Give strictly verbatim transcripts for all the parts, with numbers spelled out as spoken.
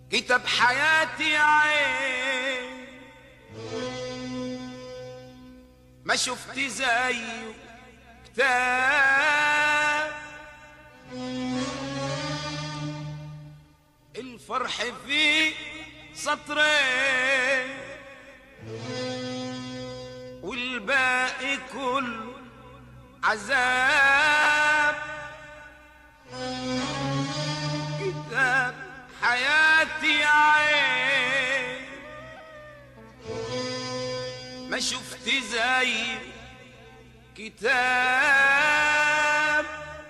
كتاب حياتي يا عين ما شفت زيه كتاب الفرح فيه سطرين والباقي كله عذاب. كتاب حياتي يا عين ما شفت زي كتاب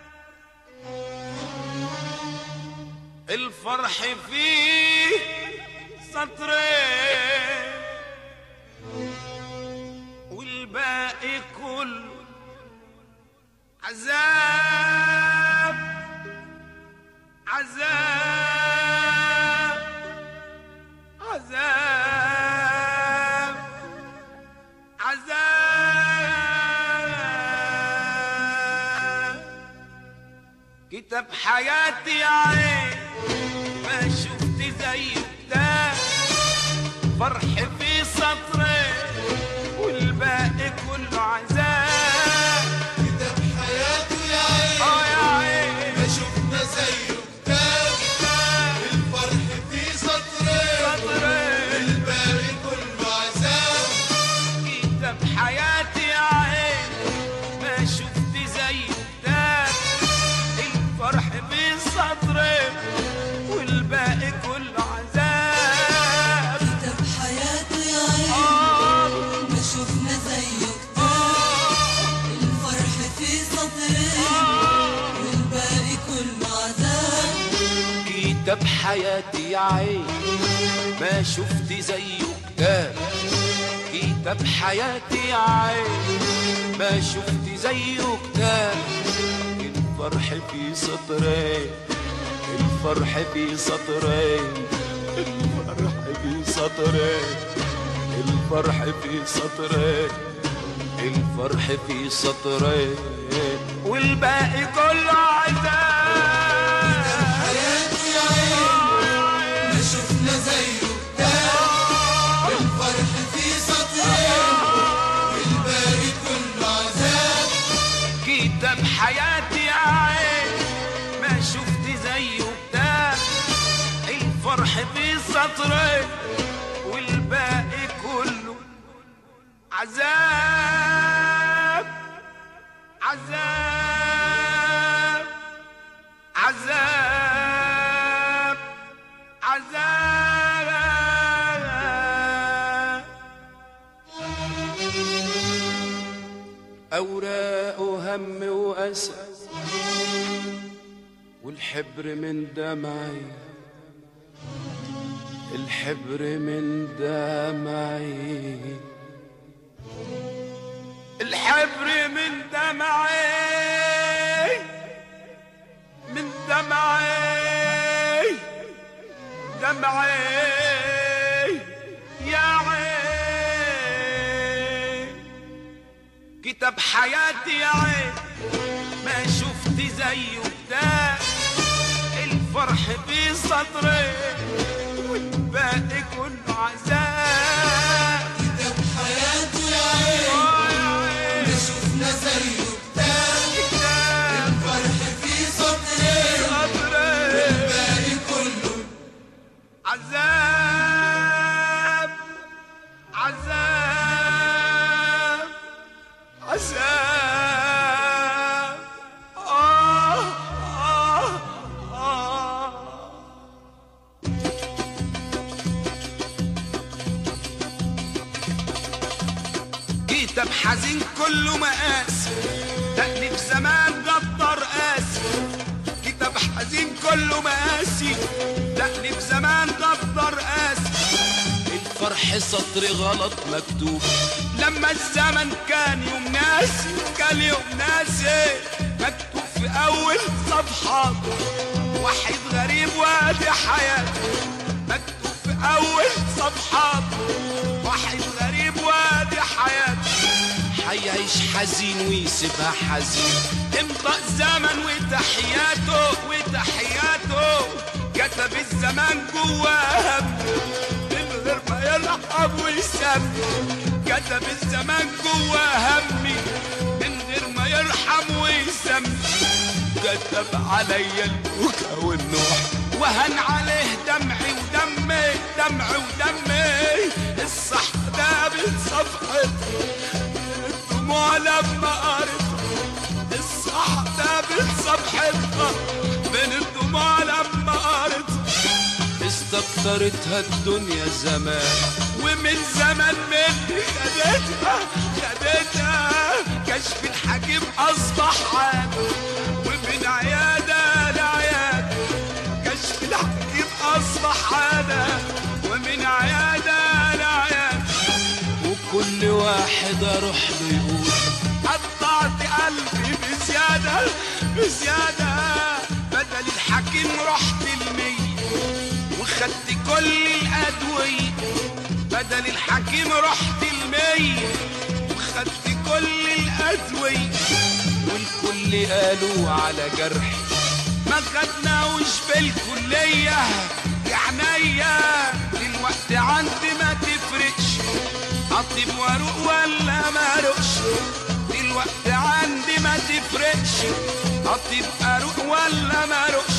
الفرح فيه سطرين والباقي كله عذاب عذاب عذاب عذاب. كتاب حياتي يا عين ما شفت زيه كتاب فرح في سطرين والباقي كله عذاب. كتاب حياتي يا عين اه يا عين ما شفنا زيه كتاب الفرح في سطرين سطرين الباقي كله عذاب. كتاب حياتي يا عين ما شفت زيه كتاب الفرح في سطرين والباقي كله عذاب. كتاب حياتي يا عين آه ما شفنا زيه كتاب الفرح في سطرين والباقي كله عذاب. كتاب حياتي يا عين ما شفت زيه كتاب كتاب حياتي يا عين ما شفت زيه كتاب الفرح في سطرين الفرح في سطرين الفرح في سطرين الفرح في سطرين الفرح في سطرين والباقي كله عذاب. حياتي يا عين ما شفنا زيه كتاب الفرح في سطرين والباقي كله عذاب. كتاب حياتي يا عين ما شفت زيه كتاب الفرح في سطرين والباقي كله عذاب عذاب عذاب عذاب. أوراق وهم وأسى والحبر من دمعي الحبر من دمعي الحبر من دمعي من دمعي دمعي يا عين. كتاب حياتي يا عين ما شفت زيه كتاب الفرح في سطرين والباقي كله عذاب. كتاب حياتي يا عين آه يا عين ما شفنا زيه كتاب الفرح في سطرين سطرين الباقي كله عذاب عذاب عذاب. آه آه آه. كتاب حزين كله مقاسي تأليف زمان غدر قاسي. كتاب حزين كله مقاسي تأليف زمان غدر قاسي. الفرح سطر غلط مكتوب لما الزمن كان يوم ناسي كان يوم ناسي مكتوب في أول صفحة وحيد غريب وادي حياته. مكتوب في أول صفحة وحيد غريب وادي حياته. حيعيش حزين ويسيبها حزين امضى الزمن وتحياته وتحياته. كتب الزمان جواه من غير ما يرحم ويسم، كتب الزمان جواه همي من غير ما يرحم ويسم، كتب عليا البكا والنوح وهن عليه دمعي ودمي، دمعي ودمي الصح ده بصفحة الدموع لما قريتها، الصح ده بصفحتها بين الدموع لما قريتها، استكترتها الدنيا زمان ومن زمان مني خدتها خدتها، كشف الحكيم اصبح عادة ومن عيادة لعيادة، كشف الحكيم اصبح عادة ومن عيادة لعيادة، وكل واحد اروح له يقول قطعت قلبي بزيادة بزيادة، بدل الحكيم رحت المية وخدت كل الأدوية، بدل الحكيم رحت المية وخدت كل الأدوية، والكل قالوا على جرحي ما خدناوش في الكلية، يا عينيا دلوقتي عندي ما تفرقش أطيب واروق ولا ما اروقش، دلوقتي عندي ما تفرقش أطيب اروق ولا ما اروقش،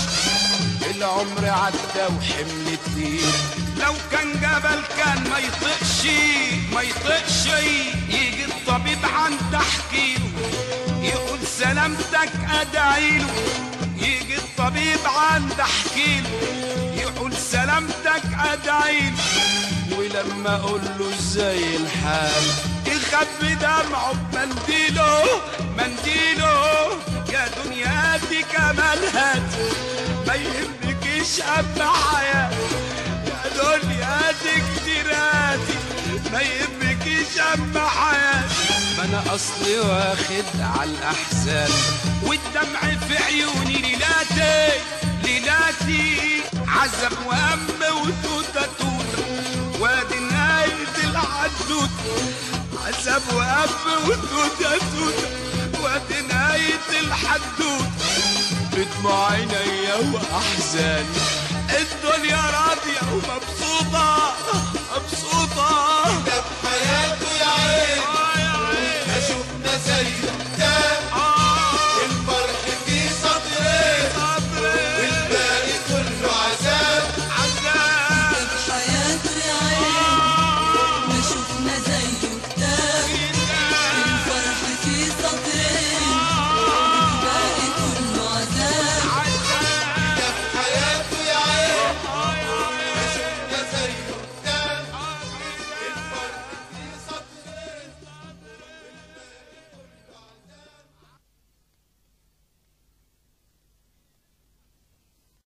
العمر عدى وحمل كتير لو كان جبل كان ما يطقش ما يطقش، يجي الطبيب عند احكيله يقول سلامتك ادعيله، يجي الطبيب عند احكيله يقول سلامتك ادعيله، ولما اقول له ازاي الحال يخبي دمعه بمنديله منديله، يا دنيا دي كمان هات ما يهمكيش أما حياتي، يا دنيا دي كتيراتي ما يهمكيش أما حياتي، ما أنا أصلي واخد على الأحزان والدمع في عيوني ليلاتي ليلاتي، عذب وهم وتوتة توتة وادي نهاية الحدوتة، عذب وهم وتوتة توتة وادي نهاية الحدوتة، بدموع عينيا واحزاني الدنيا راضيه ومبسوطه مبسوطه